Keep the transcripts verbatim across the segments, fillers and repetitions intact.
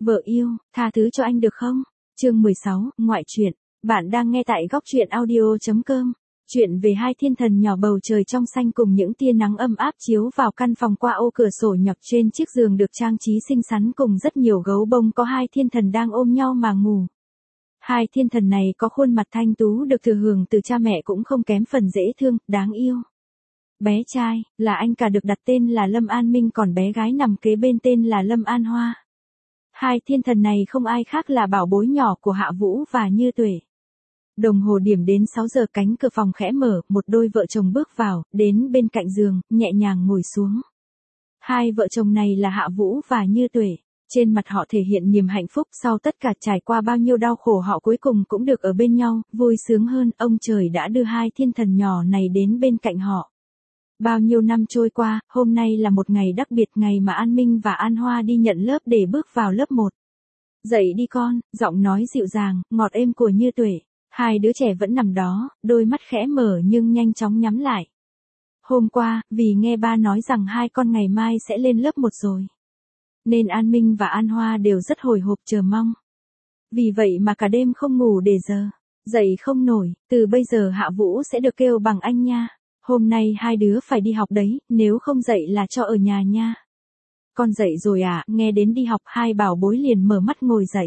Vợ yêu, tha thứ cho anh được không? Chương mười sáu, ngoại truyện. Bạn đang nghe tại góc truyện audio chấm com. Chuyện về hai thiên thần nhỏ bầu trời trong xanh cùng những tia nắng âm áp chiếu vào căn phòng qua ô cửa sổ nhỏ, trên chiếc giường được trang trí xinh xắn cùng rất nhiều gấu bông có hai thiên thần đang ôm nhau mà ngủ. Hai thiên thần này có khuôn mặt thanh tú được thừa hưởng từ cha mẹ cũng không kém phần dễ thương, đáng yêu. Bé trai, là anh cả được đặt tên là Lâm An Minh, còn bé gái nằm kế bên tên là Lâm An Hoa. Hai thiên thần này không ai khác là bảo bối nhỏ của Hạ Vũ và Như Tuệ. Đồng hồ điểm đến sáu giờ, cánh cửa phòng khẽ mở, một đôi vợ chồng bước vào, đến bên cạnh giường, nhẹ nhàng ngồi xuống. Hai vợ chồng này là Hạ Vũ và Như Tuệ. Trên mặt họ thể hiện niềm hạnh phúc, sau tất cả trải qua bao nhiêu đau khổ họ cuối cùng cũng được ở bên nhau, vui sướng hơn. Ông trời đã đưa hai thiên thần nhỏ này đến bên cạnh họ. Bao nhiêu năm trôi qua, hôm nay là một ngày đặc biệt, ngày mà An Minh và An Hoa đi nhận lớp để bước vào lớp một. Dậy đi con, giọng nói dịu dàng, ngọt êm của Như Tuệ. Hai đứa trẻ vẫn nằm đó, đôi mắt khẽ mở nhưng nhanh chóng nhắm lại. Hôm qua, vì nghe ba nói rằng hai con ngày mai sẽ lên lớp một rồi, nên An Minh và An Hoa đều rất hồi hộp chờ mong. Vì vậy mà cả đêm không ngủ để giờ. Dậy không nổi, từ bây giờ Hạ Vũ sẽ được kêu bằng anh nha. Hôm nay hai đứa phải đi học đấy, nếu không dậy là cho ở nhà nha. Con dậy rồi à? Nghe đến đi học, hai bảo bối liền mở mắt ngồi dậy.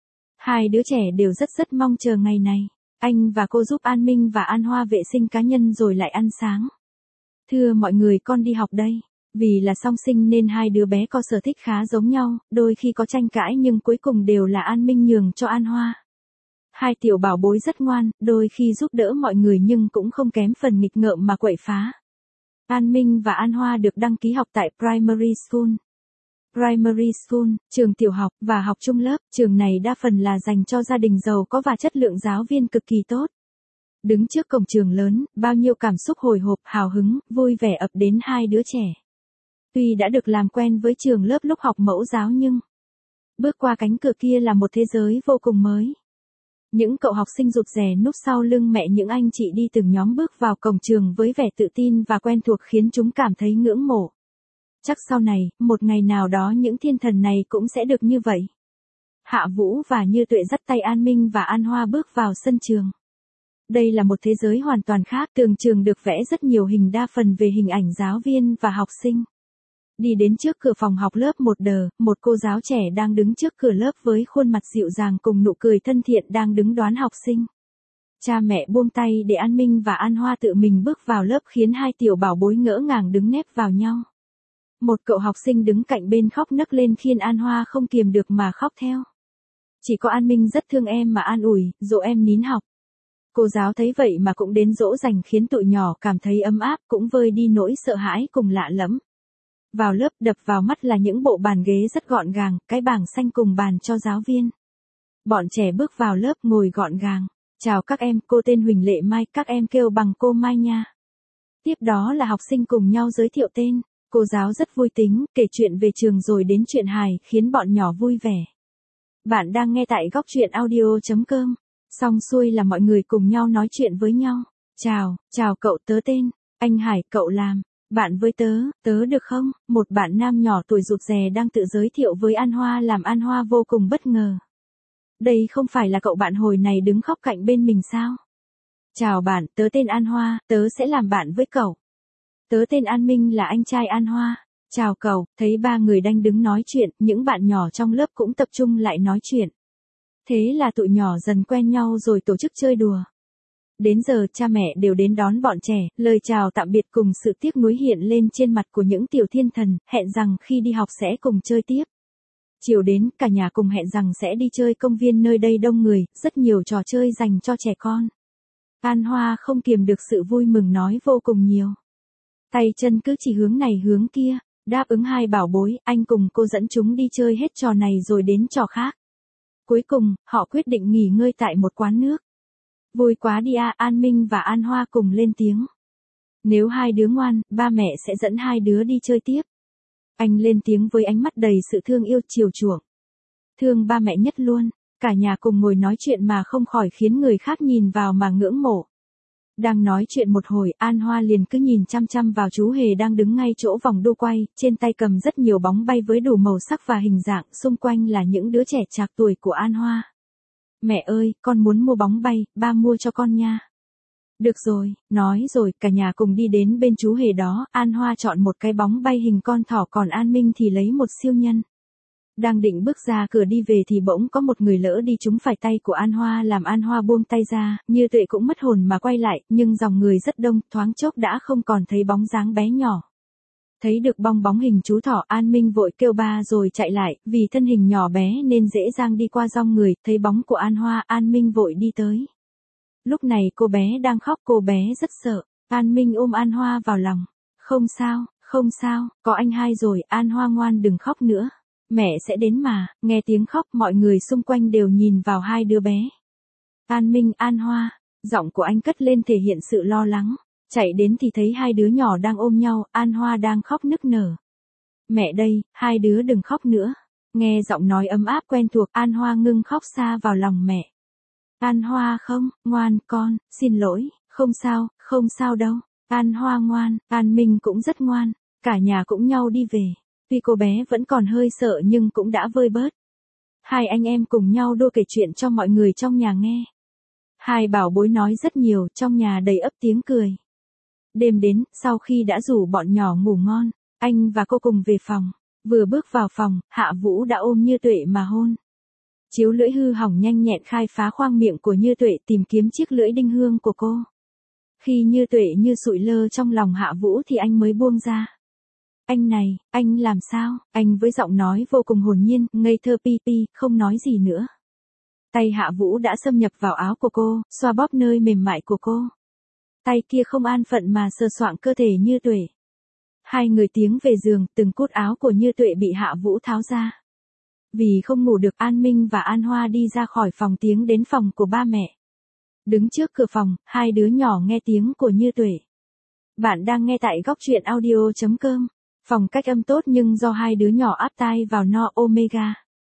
Hai đứa trẻ đều rất rất mong chờ ngày này. Anh và cô giúp An Minh và An Hoa vệ sinh cá nhân rồi lại ăn sáng. Thưa mọi người, con đi học đây. Vì là song sinh nên hai đứa bé có sở thích khá giống nhau, đôi khi có tranh cãi nhưng cuối cùng đều là An Minh nhường cho An Hoa. Hai tiểu bảo bối rất ngoan, đôi khi giúp đỡ mọi người nhưng cũng không kém phần nghịch ngợm mà quậy phá. An Minh và An Hoa được đăng ký học tại Primary School. Primary School, trường tiểu học và học trung lớp, trường này đa phần là dành cho gia đình giàu có và chất lượng giáo viên cực kỳ tốt. Đứng trước cổng trường lớn, bao nhiêu cảm xúc hồi hộp, hào hứng, vui vẻ ập đến hai đứa trẻ. Tuy đã được làm quen với trường lớp lúc học mẫu giáo nhưng bước qua cánh cửa kia là một thế giới vô cùng mới. Những cậu học sinh rụt rè núp sau lưng mẹ, những anh chị đi từng nhóm bước vào cổng trường với vẻ tự tin và quen thuộc khiến chúng cảm thấy ngưỡng mộ. Chắc sau này, một ngày nào đó những thiên thần này cũng sẽ được như vậy. Hạ Vũ và Như Tuệ dắt tay An Minh và An Hoa bước vào sân trường. Đây là một thế giới hoàn toàn khác, tường trường được vẽ rất nhiều hình, đa phần về hình ảnh giáo viên và học sinh. Đi đến trước cửa phòng học lớp một đờ, một cô giáo trẻ đang đứng trước cửa lớp với khuôn mặt dịu dàng cùng nụ cười thân thiện đang đứng đoán học sinh. Cha mẹ buông tay để An Minh và An Hoa tự mình bước vào lớp khiến hai tiểu bảo bối ngỡ ngàng đứng nép vào nhau. Một cậu học sinh đứng cạnh bên khóc nấc lên khiến An Hoa không kiềm được mà khóc theo. Chỉ có An Minh rất thương em mà an ủi, dỗ em nín học. Cô giáo thấy vậy mà cũng đến dỗ dành khiến tụi nhỏ cảm thấy ấm áp, cũng vơi đi nỗi sợ hãi cùng lạ lẫm. Vào lớp, đập vào mắt là những bộ bàn ghế rất gọn gàng, cái bảng xanh cùng bàn cho giáo viên. Bọn trẻ bước vào lớp ngồi gọn gàng. Chào các em, cô tên Huỳnh Lệ Mai, các em kêu bằng cô Mai nha. Tiếp đó là học sinh cùng nhau giới thiệu tên. Cô giáo rất vui tính, kể chuyện về trường rồi đến chuyện hài, khiến bọn nhỏ vui vẻ. Bạn đang nghe tại góc truyện audio chấm com. Xong xuôi là mọi người cùng nhau nói chuyện với nhau. Chào, chào cậu, tớ tên anh Hải, cậu làm bạn với tớ, tớ được không? Một bạn nam nhỏ tuổi rụt rè đang tự giới thiệu với An Hoa làm An Hoa vô cùng bất ngờ. Đây không phải là cậu bạn hồi này đứng khóc cạnh bên mình sao? Chào bạn, tớ tên An Hoa, tớ sẽ làm bạn với cậu. Tớ tên An Minh, là anh trai An Hoa. Chào cậu. Thấy ba người đang đứng nói chuyện, những bạn nhỏ trong lớp cũng tập trung lại nói chuyện. Thế là tụi nhỏ dần quen nhau rồi tổ chức chơi đùa. Đến giờ cha mẹ đều đến đón bọn trẻ, lời chào tạm biệt cùng sự tiếc nuối hiện lên trên mặt của những tiểu thiên thần, hẹn rằng khi đi học sẽ cùng chơi tiếp. Chiều đến, cả nhà cùng hẹn rằng sẽ đi chơi công viên, nơi đây đông người, rất nhiều trò chơi dành cho trẻ con. An Hoa không kiềm được sự vui mừng nói vô cùng nhiều. Tay chân cứ chỉ hướng này hướng kia, đáp ứng hai bảo bối, anh cùng cô dẫn chúng đi chơi hết trò này rồi đến trò khác. Cuối cùng, họ quyết định nghỉ ngơi tại một quán nước. Vui quá đi à, An Minh và An Hoa cùng lên tiếng. Nếu hai đứa ngoan, ba mẹ sẽ dẫn hai đứa đi chơi tiếp. Anh lên tiếng với ánh mắt đầy sự thương yêu chiều chuộng. Thương ba mẹ nhất luôn, cả nhà cùng ngồi nói chuyện mà không khỏi khiến người khác nhìn vào mà ngưỡng mộ. Đang nói chuyện một hồi, An Hoa liền cứ nhìn chăm chăm vào chú hề đang đứng ngay chỗ vòng đu quay, trên tay cầm rất nhiều bóng bay với đủ màu sắc và hình dạng, xung quanh là những đứa trẻ trạc tuổi của An Hoa. Mẹ ơi, con muốn mua bóng bay, ba mua cho con nha. Được rồi, nói rồi, cả nhà cùng đi đến bên chú hề đó, An Hoa chọn một cái bóng bay hình con thỏ, còn An Minh thì lấy một siêu nhân. Đang định bước ra cửa đi về thì bỗng có một người lỡ đi trúng phải tay của An Hoa, làm An Hoa buông tay ra, Như Tuệ cũng mất hồn mà quay lại, nhưng dòng người rất đông, thoáng chốc đã không còn thấy bóng dáng bé nhỏ. Thấy được bong bóng hình chú thỏ, An Minh vội kêu ba rồi chạy lại, vì thân hình nhỏ bé nên dễ dàng đi qua dòng người, thấy bóng của An Hoa, An Minh vội đi tới. Lúc này cô bé đang khóc, cô bé rất sợ, An Minh ôm An Hoa vào lòng. Không sao, không sao, có anh hai rồi, An Hoa ngoan đừng khóc nữa. Mẹ sẽ đến mà. Nghe tiếng khóc, mọi người xung quanh đều nhìn vào hai đứa bé. An Minh, An Hoa, giọng của anh cất lên thể hiện sự lo lắng. Chạy đến thì thấy hai đứa nhỏ đang ôm nhau, An Hoa đang khóc nức nở. Mẹ đây, hai đứa đừng khóc nữa. Nghe giọng nói ấm áp quen thuộc, An Hoa ngưng khóc xa vào lòng mẹ. An Hoa không, ngoan con, xin lỗi, không sao, không sao đâu. An Hoa ngoan, An Minh cũng rất ngoan, cả nhà cũng nhau đi về. Tuy cô bé vẫn còn hơi sợ nhưng cũng đã vơi bớt. Hai anh em cùng nhau đua kể chuyện cho mọi người trong nhà nghe. Hai bảo bối nói rất nhiều, trong nhà đầy ắp tiếng cười. Đêm đến, sau khi đã rủ bọn nhỏ ngủ ngon, anh và cô cùng về phòng. Vừa bước vào phòng, Hạ Vũ đã ôm Như Tuệ mà hôn. Chiếu lưỡi hư hỏng nhanh nhẹn khai phá khoang miệng của Như Tuệ, tìm kiếm chiếc lưỡi đinh hương của cô. Khi Như Tuệ như sụi lơ trong lòng Hạ Vũ thì anh mới buông ra. Anh này, anh làm sao? Anh với giọng nói vô cùng hồn nhiên, ngây thơ pi pi, không nói gì nữa. Tay Hạ Vũ đã xâm nhập vào áo của cô, xoa bóp nơi mềm mại của cô. Tay kia không an phận mà sờ soạng cơ thể Như Tuệ. Hai người tiến về giường, từng cúc áo của Như Tuệ bị Hạ Vũ tháo ra. Vì không ngủ được, An Minh và An Hoa đi ra khỏi phòng tiến đến phòng của ba mẹ. Đứng trước cửa phòng, hai đứa nhỏ nghe tiếng của Như Tuệ. Bạn đang nghe tại góc truyện audio chấm com. Phòng cách âm tốt nhưng do hai đứa nhỏ áp tai vào no Omega.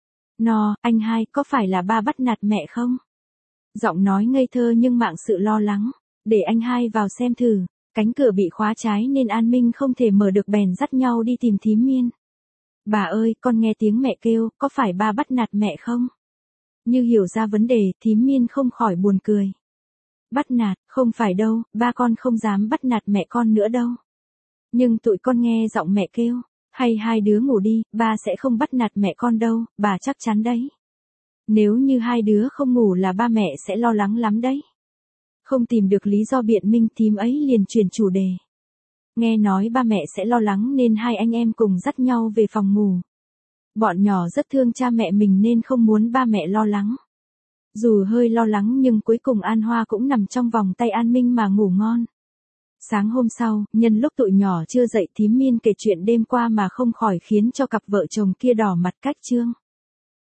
No, anh hai, có phải là ba bắt nạt mẹ không? Giọng nói ngây thơ nhưng mạng sự lo lắng. Để anh hai vào xem thử. Cánh cửa bị khóa trái nên An Minh không thể mở được, bèn dắt nhau đi tìm thím Miên. Bà ơi, con nghe tiếng mẹ kêu, có phải ba bắt nạt mẹ không? Như hiểu ra vấn đề, thím Miên không khỏi buồn cười. Bắt nạt, không phải đâu, ba con không dám bắt nạt mẹ con nữa đâu. Nhưng tụi con nghe giọng mẹ kêu, hay hai đứa ngủ đi, ba sẽ không bắt nạt mẹ con đâu, bà chắc chắn đấy. Nếu như hai đứa không ngủ là ba mẹ sẽ lo lắng lắm đấy. Không tìm được lý do biện minh, thím ấy liền chuyển chủ đề. Nghe nói ba mẹ sẽ lo lắng nên hai anh em cùng dắt nhau về phòng ngủ. Bọn nhỏ rất thương cha mẹ mình nên không muốn ba mẹ lo lắng. Dù hơi lo lắng nhưng cuối cùng An Hoa cũng nằm trong vòng tay An Minh mà ngủ ngon. Sáng hôm sau, nhân lúc tụi nhỏ chưa dậy, thím Miên kể chuyện đêm qua mà không khỏi khiến cho cặp vợ chồng kia đỏ mặt cách trương.